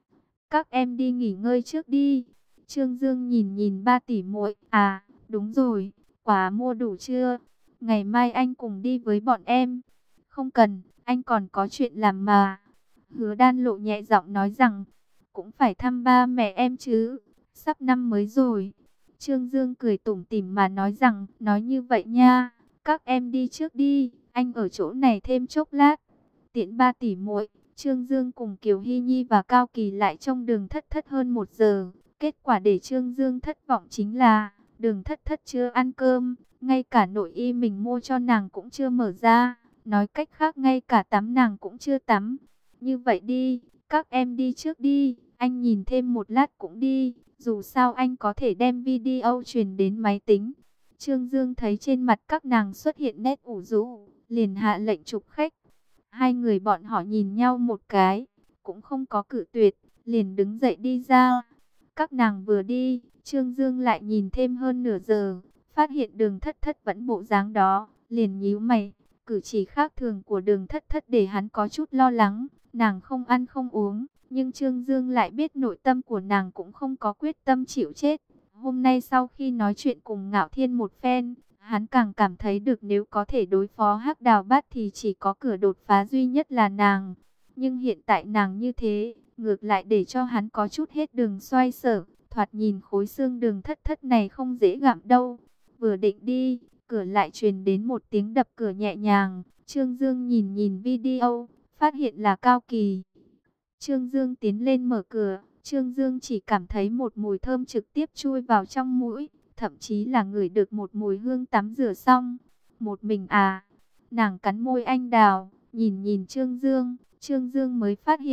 Các em đi nghỉ ngơi trước đi. Trương Dương nhìn nhìn ba tỷ muội, à, đúng rồi, quà mua đủ chưa? Ngày mai anh cùng đi với bọn em. Không cần, anh còn có chuyện làm mà. Hứa Đan Lộ nhẹ giọng nói rằng, cũng phải thăm ba mẹ em chứ, sắp năm mới rồi. Trương Dương cười tủm tỉm mà nói rằng, nói như vậy nha, các em đi trước đi, anh ở chỗ này thêm chốc lát. Tiễn ba tỷ muội, Trương Dương cùng Kiều Hy Nhi và Cao Kỳ lại trong Đường Thất Thất hơn 1 giờ. Kết quả để Trương Dương thất vọng chính là, Đường Thất Thất chưa ăn cơm, ngay cả nội y mình mua cho nàng cũng chưa mở ra. Nói cách khác ngay cả tắm nàng cũng chưa tắm. Như vậy đi, các em đi trước đi, anh nhìn thêm một lát cũng đi. Dù sao anh có thể đem video truyền đến máy tính. Trương Dương thấy trên mặt các nàng xuất hiện nét ủ rũ, liền hạ lệnh chụp khách. Hai người bọn họ nhìn nhau một cái, cũng không có cự tuyệt, liền đứng dậy đi ra. Các nàng vừa đi, Trương Dương lại nhìn thêm hơn nửa giờ, phát hiện Đường Thất Thất vẫn bộ dáng đó, liền nhíu mày. Cử chỉ khác thường của Đường Thất Thất để hắn có chút lo lắng, nàng không ăn không uống, nhưng Trương Dương lại biết nội tâm của nàng cũng không có quyết tâm chịu chết. Hôm nay sau khi nói chuyện cùng Ngạo Thiên một phen, hắn càng cảm thấy được nếu có thể đối phó Hắc Đào Bát thì chỉ có cửa đột phá duy nhất là nàng. Nhưng hiện tại nàng như thế, ngược lại để cho hắn có chút hết đường xoay sở, thoạt nhìn khối xương Đường Thất Thất này không dễ gặm đâu. Vừa định đi, cửa lại truyền đến một tiếng đập cửa nhẹ nhàng. Trương Dương nhìn nhìn video, phát hiện là Cao Kỳ. Trương Dương tiến lên mở cửa, Trương Dương chỉ cảm thấy một mùi thơm trực tiếp chui vào trong mũi, thậm chí là ngửi được một mùi hương tắm rửa xong. Một mình à? Nàng cắn môi anh đào, nhìn nhìn Trương Dương mới phát hiện,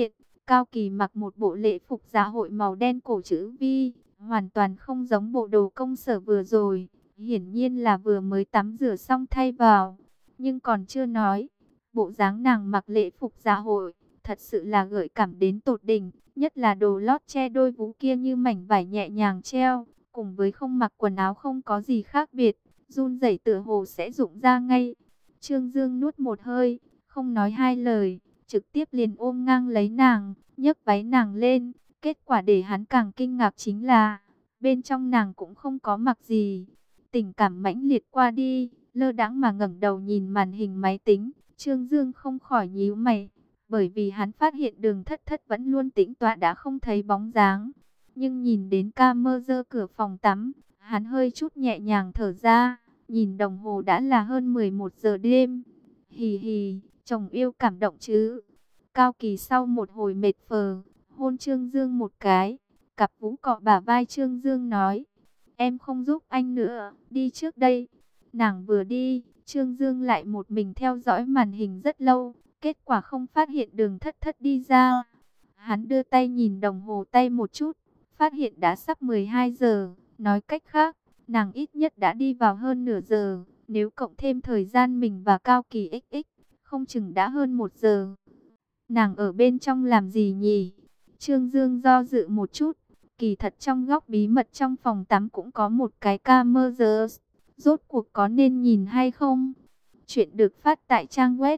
Cao Kỳ mặc một bộ lễ phục dạ hội màu đen cổ chữ V, hoàn toàn không giống bộ đồ công sở vừa rồi. Hiển nhiên là vừa mới tắm rửa xong thay vào. Nhưng còn chưa nói, bộ dáng nàng mặc lễ phục dạ hội, thật sự là gợi cảm đến tột đỉnh. Nhất là đồ lót che đôi vú kia như mảnh vải nhẹ nhàng treo, cùng với không mặc quần áo không có gì khác biệt, run rẩy tựa hồ sẽ rụng ra ngay. Trương Dương nuốt một hơi, không nói hai lời, trực tiếp liền ôm ngang lấy nàng, nhấc váy nàng lên. Kết quả để hắn càng kinh ngạc chính là, bên trong nàng cũng không có mặc gì. Tình cảm mãnh liệt qua đi, lơ đãng mà ngẩng đầu nhìn màn hình máy tính, Trương Dương không khỏi nhíu mày, bởi vì hắn phát hiện Đường Thất Thất vẫn luôn tĩnh tọa đã không thấy bóng dáng. Nhưng nhìn đến camera cửa phòng tắm, hắn hơi chút nhẹ nhàng thở ra, nhìn đồng hồ đã là hơn 11 giờ đêm. Hì hì, chồng yêu cảm động chứ. Cao Kỳ sau một hồi mệt phờ, hôn Trương Dương một cái, cặp vú cọ bả vai Trương Dương nói, em không giúp anh nữa, đi trước đây. Nàng vừa đi, Trương Dương lại một mình theo dõi màn hình rất lâu, kết quả không phát hiện Đường Thất Thất đi ra. Hắn đưa tay nhìn đồng hồ tay một chút, phát hiện đã sắp 12 giờ, nói cách khác, nàng ít nhất đã đi vào hơn nửa giờ, nếu cộng thêm thời gian mình và Cao Kỳ XX, không chừng đã hơn 1 giờ. Nàng ở bên trong làm gì nhỉ? Trương Dương do dự một chút, kỳ thật trong góc bí mật trong phòng tắm cũng có một cái camera, rốt cuộc có nên nhìn hay không? Chuyện được phát tại trang web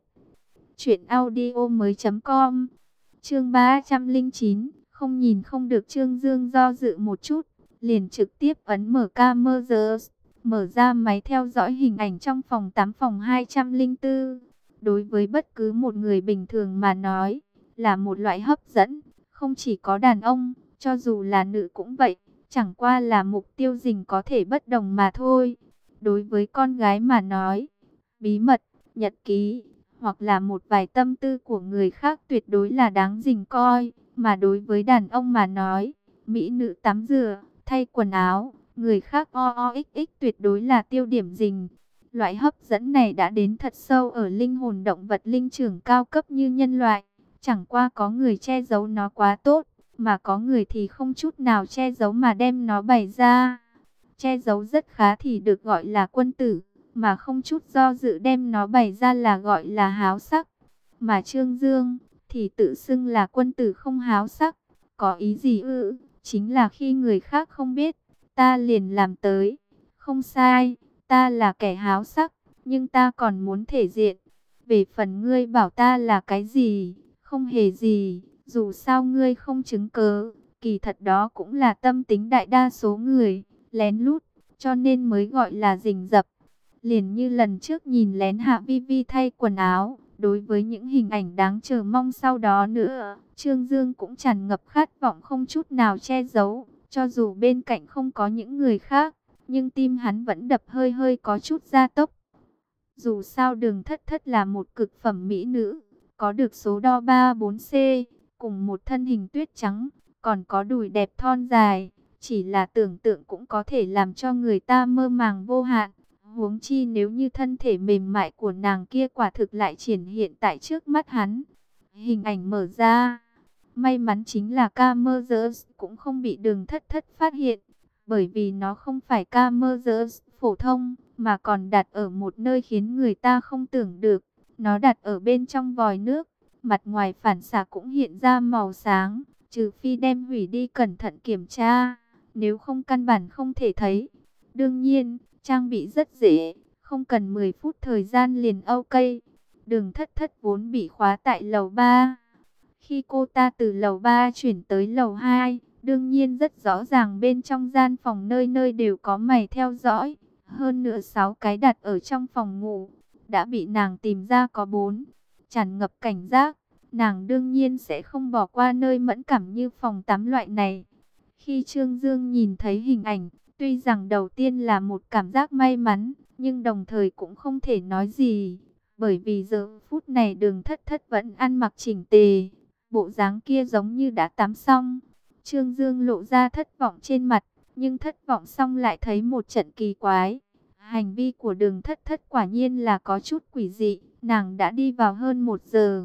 truyệnaudiomoi.com. Chương 309, không nhìn không được. Trương Dương do dự một chút, liền trực tiếp ấn mở camera, mở ra máy theo dõi hình ảnh trong phòng tắm phòng 204. Đối với bất cứ một người bình thường mà nói, là một loại hấp dẫn, không chỉ có đàn ông, cho dù là nữ cũng vậy, chẳng qua là mục tiêu dình có thể bất đồng mà thôi. Đối với con gái mà nói, bí mật, nhật ký, hoặc là một vài tâm tư của người khác tuyệt đối là đáng dình coi, mà đối với đàn ông mà nói, mỹ nữ tắm rửa, thay quần áo, người khác OOXX tuyệt đối là tiêu điểm dình. Loại hấp dẫn này đã đến thật sâu ở linh hồn động vật linh trưởng cao cấp như nhân loại. Chẳng qua có người che giấu nó quá tốt, mà có người thì không chút nào che giấu mà đem nó bày ra. Che giấu rất khá thì được gọi là quân tử, mà không chút do dự đem nó bày ra là gọi là háo sắc. Mà Trương Dương thì tự xưng là quân tử không háo sắc. Có ý gì ư? Chính là khi người khác không biết, ta liền làm tới. Không sai, ta là kẻ háo sắc, nhưng ta còn muốn thể diện. Về phần ngươi bảo ta là cái gì? Không hề gì, dù sao ngươi không chứng cớ. Kỳ thật đó cũng là tâm tính đại đa số người, lén lút, cho nên mới gọi là rình rập. Liền như lần trước nhìn lén Hạ Vi Vi thay quần áo, đối với những hình ảnh đáng chờ mong sau đó nữa, Trương Dương cũng tràn ngập khát vọng không chút nào che giấu. Cho dù bên cạnh không có những người khác, nhưng tim hắn vẫn đập hơi hơi có chút gia tốc. Dù sao Đường Thất Thất là một cực phẩm mỹ nữ, có được số đo 34C, cùng một thân hình tuyết trắng, còn có đùi đẹp thon dài, chỉ là tưởng tượng cũng có thể làm cho người ta mơ màng vô hạn. Huống chi nếu như thân thể mềm mại của nàng kia quả thực lại triển hiện tại trước mắt hắn. Hình ảnh mở ra, may mắn chính là camera cũng không bị Đường Thất Thất phát hiện, bởi vì nó không phải camera phổ thông, mà còn đặt ở một nơi khiến người ta không tưởng được. Nó đặt ở bên trong vòi nước, mặt ngoài phản xạ cũng hiện ra màu sáng, trừ phi đem hủy đi cẩn thận kiểm tra, nếu không căn bản không thể thấy. Đương nhiên, trang bị rất dễ, không cần 10 phút thời gian liền ok. Đường Thất Thất vốn bị khóa tại lầu 3. Khi cô ta từ lầu 3 chuyển tới lầu 2, đương nhiên rất rõ ràng bên trong gian phòng nơi nơi đều có mày theo dõi. Hơn nữa 6 cái đặt ở trong phòng ngủ, đã bị nàng tìm ra có 4. Tràn ngập cảnh giác, nàng đương nhiên sẽ không bỏ qua nơi mẫn cảm như phòng tắm loại này. Khi Trương Dương nhìn thấy hình ảnh, tuy rằng đầu tiên là một cảm giác may mắn, nhưng đồng thời cũng không thể nói gì. Bởi vì giờ phút này Đường Thất Thất vẫn ăn mặc chỉnh tề, bộ dáng kia giống như đã tắm xong. Trương Dương lộ ra thất vọng trên mặt, nhưng thất vọng xong lại thấy một trận kỳ quái. Hành vi của Đường Thất Thất quả nhiên là có chút quỷ dị, nàng đã đi vào hơn 1 giờ.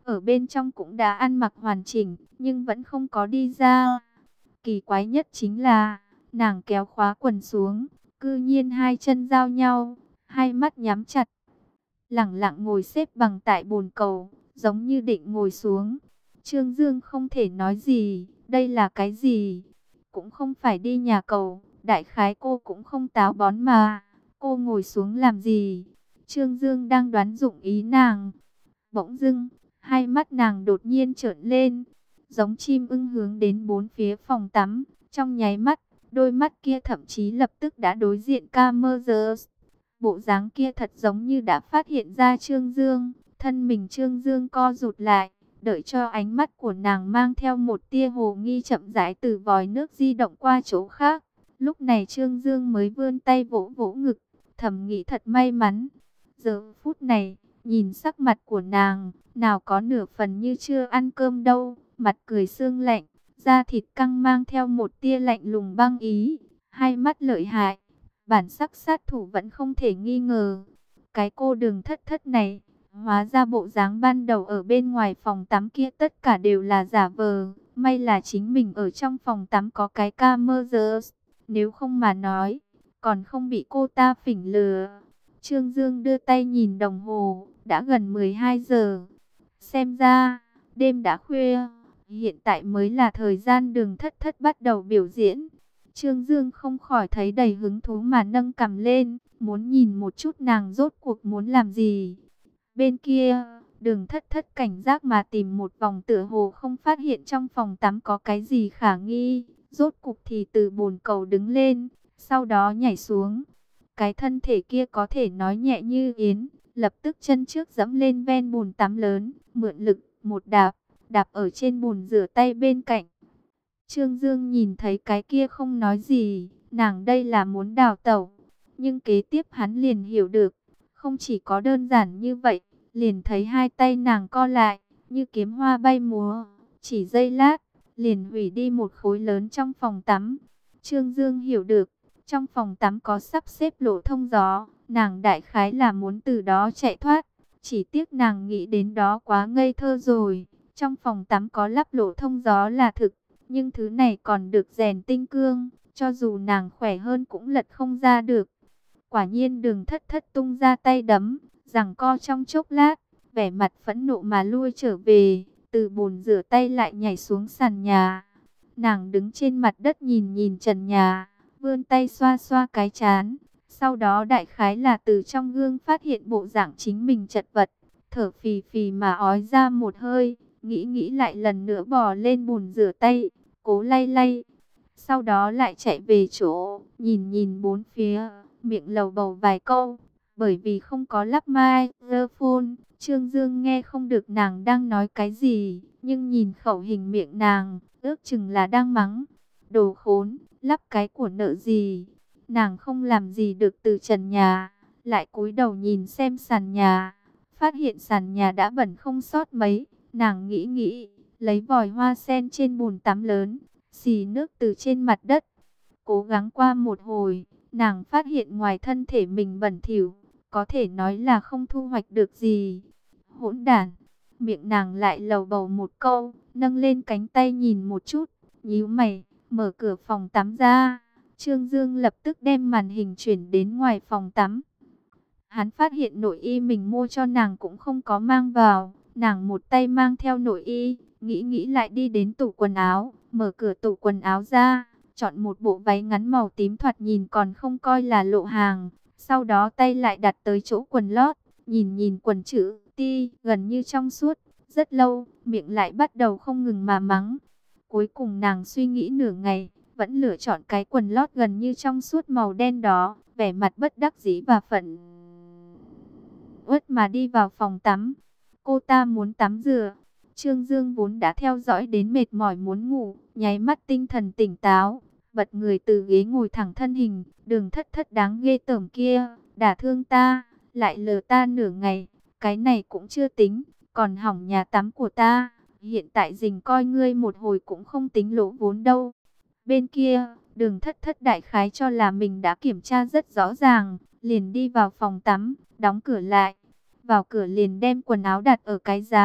ở bên trong cũng đã ăn mặc hoàn chỉnh, nhưng vẫn không có đi ra. Kỳ quái nhất chính là, nàng kéo khóa quần xuống, cư nhiên hai chân giao nhau, hai mắt nhắm chặt, lẳng lặng ngồi xếp bằng tại bồn cầu, giống như định ngồi xuống. Trương Dương không thể nói gì, đây là cái gì? Cũng không phải đi nhà cầu, đại khái cô cũng không táo bón mà. Cô ngồi xuống làm gì? Trương Dương đang đoán dụng ý nàng. Bỗng dưng, hai mắt nàng đột nhiên trợn lên, giống chim ưng hướng đến bốn phía phòng tắm. Trong nháy mắt, đôi mắt kia thậm chí lập tức đã đối diện camera. Bộ dáng kia thật giống như đã phát hiện ra Trương Dương. Thân mình Trương Dương co rụt lại, đợi cho ánh mắt của nàng mang theo một tia hồ nghi chậm rãi từ vòi nước di động qua chỗ khác. Lúc này Trương Dương mới vươn tay vỗ vỗ ngực, thầm nghĩ thật may mắn. Giờ phút này, nhìn sắc mặt của nàng, nào có nửa phần như chưa ăn cơm đâu, mặt cười sương lạnh, da thịt căng mang theo một tia lạnh lùng băng ý, hai mắt lợi hại, bản sắc sát thủ vẫn không thể nghi ngờ. Cái cô Đường Thất Thất này, hóa ra bộ dáng ban đầu ở bên ngoài phòng tắm kia tất cả đều là giả vờ, may là chính mình ở trong phòng tắm có cái camera, nếu không mà nói, còn không bị cô ta phỉnh lừa. Trương Dương đưa tay nhìn đồng hồ, đã gần 12 giờ. Xem ra, đêm đã khuya, hiện tại mới là thời gian Đường Thất Thất bắt đầu biểu diễn. Trương Dương không khỏi thấy đầy hứng thú mà nâng cằm lên, muốn nhìn một chút nàng rốt cuộc muốn làm gì. Bên kia, Đường Thất Thất cảnh giác mà tìm một vòng, tựa hồ không phát hiện trong phòng tắm có cái gì khả nghi. Rốt cuộc thì từ bồn cầu đứng lên, sau đó nhảy xuống. Cái thân thể kia có thể nói nhẹ như yến, lập tức chân trước giẫm lên ven bồn tắm lớn, mượn lực, một đạp, đạp ở trên bồn rửa tay bên cạnh. Trương Dương nhìn thấy cái kia không nói gì, nàng đây là muốn đào tẩu. Nhưng kế tiếp hắn liền hiểu được, không chỉ có đơn giản như vậy, liền thấy hai tay nàng co lại, như kiếm hoa bay múa, chỉ giây lát, liền hủy đi một khối lớn trong phòng tắm. Trương Dương hiểu được, trong phòng tắm có sắp xếp lỗ thông gió, nàng đại khái là muốn từ đó chạy thoát. Chỉ tiếc nàng nghĩ đến đó quá ngây thơ rồi, trong phòng tắm có lắp lỗ thông gió là thực, nhưng thứ này còn được rèn tinh cương, cho dù nàng khỏe hơn cũng lật không ra được. Quả nhiên Đường Thất Thất tung ra tay đấm, giằng co trong chốc lát, vẻ mặt phẫn nộ mà lui trở về, từ bồn rửa tay lại nhảy xuống sàn nhà. Nàng đứng trên mặt đất nhìn nhìn trần nhà, vươn tay xoa xoa cái trán, sau đó đại khái là từ trong gương phát hiện bộ dạng chính mình chật vật, thở phì phì mà ói ra một hơi, nghĩ lại lần nữa bò lên bồn rửa tay, cố lay lay. Sau đó lại chạy về chỗ, nhìn nhìn bốn phía, miệng lầu bầu vài câu. Bởi vì không có lắp microphone, Trương Dương nghe không được nàng đang nói cái gì. Nhưng nhìn khẩu hình miệng nàng, ước chừng là đang mắng. Đồ khốn, lắp cái của nợ gì. Nàng không làm gì được từ trần nhà, lại cúi đầu nhìn xem sàn nhà. Phát hiện sàn nhà đã bẩn không sót mấy. Nàng nghĩ, lấy vòi hoa sen trên bồn tắm lớn, xì nước từ trên mặt đất. Cố gắng qua một hồi, nàng phát hiện ngoài thân thể mình bẩn thỉu, có thể nói là không thu hoạch được gì. Hỗn đản, miệng nàng lại lầu bầu một câu, nâng lên cánh tay nhìn một chút, nhíu mày, mở cửa phòng tắm ra. Trương Dương lập tức đem màn hình chuyển đến ngoài phòng tắm. Hắn phát hiện nội y mình mua cho nàng cũng không có mang vào, nàng một tay mang theo nội y, nghĩ lại đi đến tủ quần áo, mở cửa tủ quần áo ra, chọn một bộ váy ngắn màu tím thoạt nhìn còn không coi là lộ hàng. Sau đó tay lại đặt tới chỗ quần lót, nhìn quần chữ ti gần như trong suốt, rất lâu, miệng lại bắt đầu không ngừng mà mắng. Cuối cùng nàng suy nghĩ nửa ngày, vẫn lựa chọn cái quần lót gần như trong suốt màu đen đó, vẻ mặt bất đắc dĩ và phẫn uất mà đi vào phòng tắm. Cô ta muốn tắm rửa. Trương Dương vốn đã theo dõi đến mệt mỏi muốn ngủ, nháy mắt tinh thần tỉnh táo, bật người từ ghế ngồi thẳng thân hình. Đường Thất Thất đáng ghê tởm kia, đả thương ta, lại lừa ta nửa ngày, cái này cũng chưa tính, còn hỏng nhà tắm của ta. Hiện tại dình coi ngươi một hồi cũng không tính lỗ vốn đâu. Bên kia, Đường Thất Thất đại khái cho là mình đã kiểm tra rất rõ ràng, liền đi vào phòng tắm, đóng cửa lại. Vào cửa liền đem quần áo đặt ở cái giá,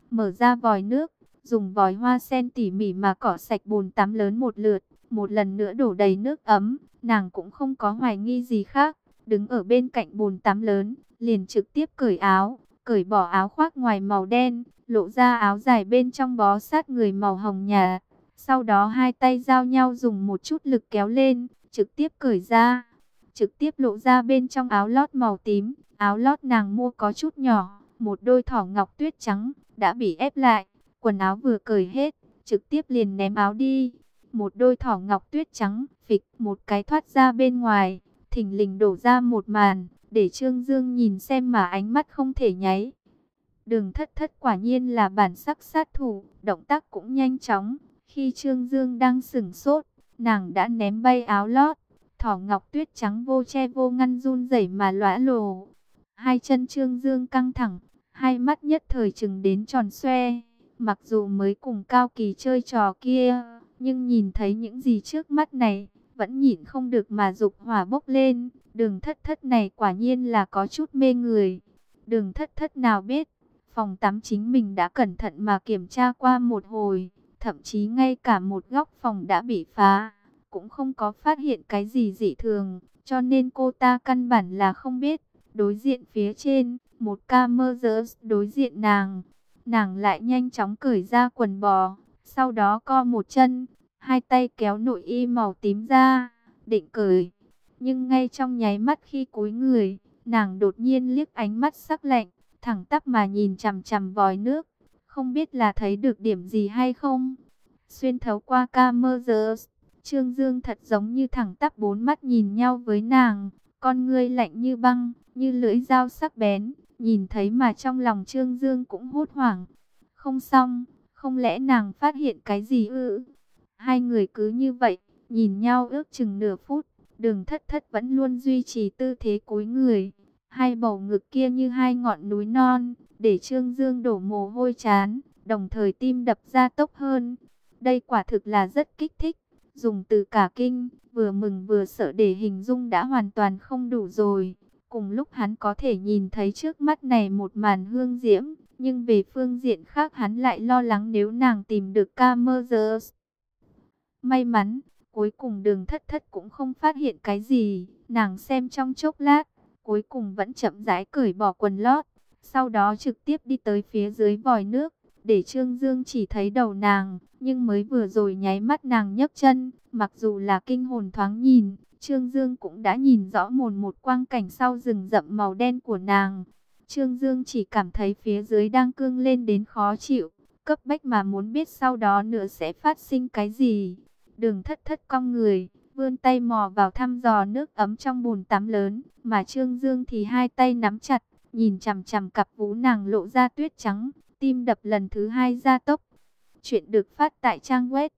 mở ra vòi nước, dùng vòi hoa sen tỉ mỉ mà cọ sạch bồn tắm lớn một lượt, một lần nữa đổ đầy nước ấm. Nàng cũng không có hoài nghi gì khác, đứng ở bên cạnh bồn tắm lớn, liền trực tiếp cởi áo, cởi bỏ áo khoác ngoài màu đen, lộ ra áo dài bên trong bó sát người màu hồng nhạt. Sau đó hai tay giao nhau dùng một chút lực kéo lên, trực tiếp cởi ra, trực tiếp lộ ra bên trong áo lót màu tím. Áo lót nàng mua có chút nhỏ, một đôi thỏ ngọc tuyết trắng, đã bị ép lại. Quần áo vừa cởi hết, trực tiếp liền ném áo đi. Một đôi thỏ ngọc tuyết trắng, phịch một cái thoát ra bên ngoài, thình lình đổ ra một màn, để Trương Dương nhìn xem mà ánh mắt không thể nháy. Đường Thất Thất quả nhiên là bản sắc sát thủ, động tác cũng nhanh chóng. Khi Trương Dương đang sửng sốt, nàng đã ném bay áo lót. Thỏ ngọc tuyết trắng vô che vô ngăn run rẩy mà lõa lồ. Hai chân Trương Dương căng thẳng, hai mắt nhất thời trừng đến tròn xoe. Mặc dù mới cùng Cao Kỳ chơi trò kia, nhưng nhìn thấy những gì trước mắt này, vẫn nhịn không được mà dục hỏa bốc lên. Đường Thất Thất này quả nhiên là có chút mê người. Đường Thất Thất nào biết, phòng tắm chính mình đã cẩn thận mà kiểm tra qua một hồi, thậm chí ngay cả một góc phòng đã bị phá, cũng không có phát hiện cái gì dị thường, cho nên cô ta căn bản là không biết. Đối diện phía trên, một camera đối diện nàng, nàng lại nhanh chóng cởi ra quần bò, sau đó co một chân, hai tay kéo nội y màu tím ra, định cởi. Nhưng ngay trong nháy mắt khi cúi người, nàng đột nhiên liếc ánh mắt sắc lạnh, thẳng tắp mà nhìn chằm chằm vòi nước, không biết là thấy được điểm gì hay không. Xuyên thấu qua camera, Trương Dương thật giống như thẳng tắp bốn mắt nhìn nhau với nàng, con ngươi lạnh như băng, như lưỡi dao sắc bén, nhìn thấy mà trong lòng Trương Dương cũng hốt hoảng. Không xong, không lẽ nàng phát hiện cái gì ư? Hai người cứ như vậy, nhìn nhau ước chừng nửa phút, Đường Thất Thất vẫn luôn duy trì tư thế cúi người. Hai bầu ngực kia như hai ngọn núi non, để Trương Dương đổ mồ hôi chán, đồng thời tim đập ra tốc hơn. Đây quả thực là rất kích thích, dùng từ cả kinh, vừa mừng vừa sợ để hình dung đã hoàn toàn không đủ rồi. Cùng lúc hắn có thể nhìn thấy trước mắt này một màn hương diễm, nhưng về phương diện khác hắn lại lo lắng nếu nàng tìm được camera. May mắn, cuối cùng Đường Thất Thất cũng không phát hiện cái gì, nàng xem trong chốc lát, cuối cùng vẫn chậm rãi cởi bỏ quần lót, sau đó trực tiếp đi tới phía dưới vòi nước, để Trương Dương chỉ thấy đầu nàng, nhưng mới vừa rồi nháy mắt nàng nhấc chân, mặc dù là kinh hồn thoáng nhìn, Trương Dương cũng đã nhìn rõ mồn một quang cảnh sau rừng rậm màu đen của nàng. Trương Dương chỉ cảm thấy phía dưới đang cương lên đến khó chịu, cấp bách mà muốn biết sau đó nữa sẽ phát sinh cái gì. Đường Thất Thất cong người, vươn tay mò vào thăm dò nước ấm trong bồn tắm lớn, mà Trương Dương thì hai tay nắm chặt, nhìn chằm chằm cặp vú nàng lộ ra tuyết trắng, tim đập lần thứ hai gia tốc. Chuyện được phát tại trang web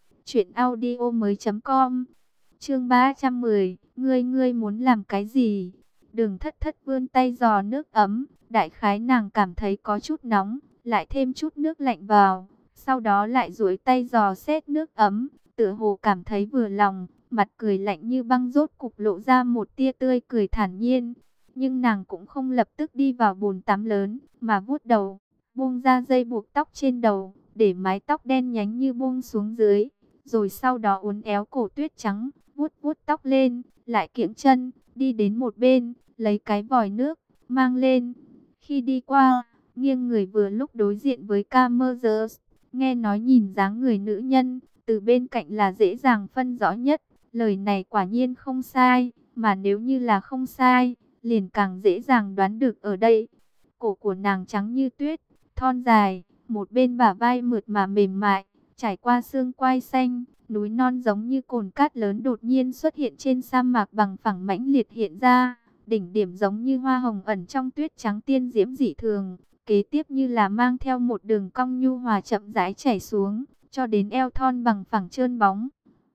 truyệnaudiomoi.com. Chương 310, ngươi muốn làm cái gì? Đường Thất Thất vươn tay dò nước ấm, đại khái nàng cảm thấy có chút nóng, lại thêm chút nước lạnh vào, sau đó lại duỗi tay dò xét nước ấm, tựa hồ cảm thấy vừa lòng, mặt cười lạnh như băng rốt cục lộ ra một tia tươi cười thản nhiên. Nhưng nàng cũng không lập tức đi vào bồn tắm lớn, mà vuốt đầu, buông ra dây buộc tóc trên đầu, để mái tóc đen nhánh như buông xuống dưới, rồi sau đó uốn éo cổ tuyết trắng, vuốt vuốt tóc lên, lại kiễng chân, đi đến một bên, lấy cái vòi nước, mang lên. Khi đi qua, nghiêng người vừa lúc đối diện với camera, nghe nói nhìn dáng người nữ nhân, từ bên cạnh là dễ dàng phân rõ nhất. Lời này quả nhiên không sai, mà nếu như là không sai, liền càng dễ dàng đoán được ở đây. Cổ của nàng trắng như tuyết, thon dài, một bên bả vai mượt mà mềm mại, trải qua xương quai xanh, núi non giống như cồn cát lớn đột nhiên xuất hiện trên sa mạc bằng phẳng mãnh liệt hiện ra, đỉnh điểm giống như hoa hồng ẩn trong tuyết trắng tiên diễm dị thường, kế tiếp như là mang theo một đường cong nhu hòa chậm rãi chảy xuống, cho đến eo thon bằng phẳng trơn bóng.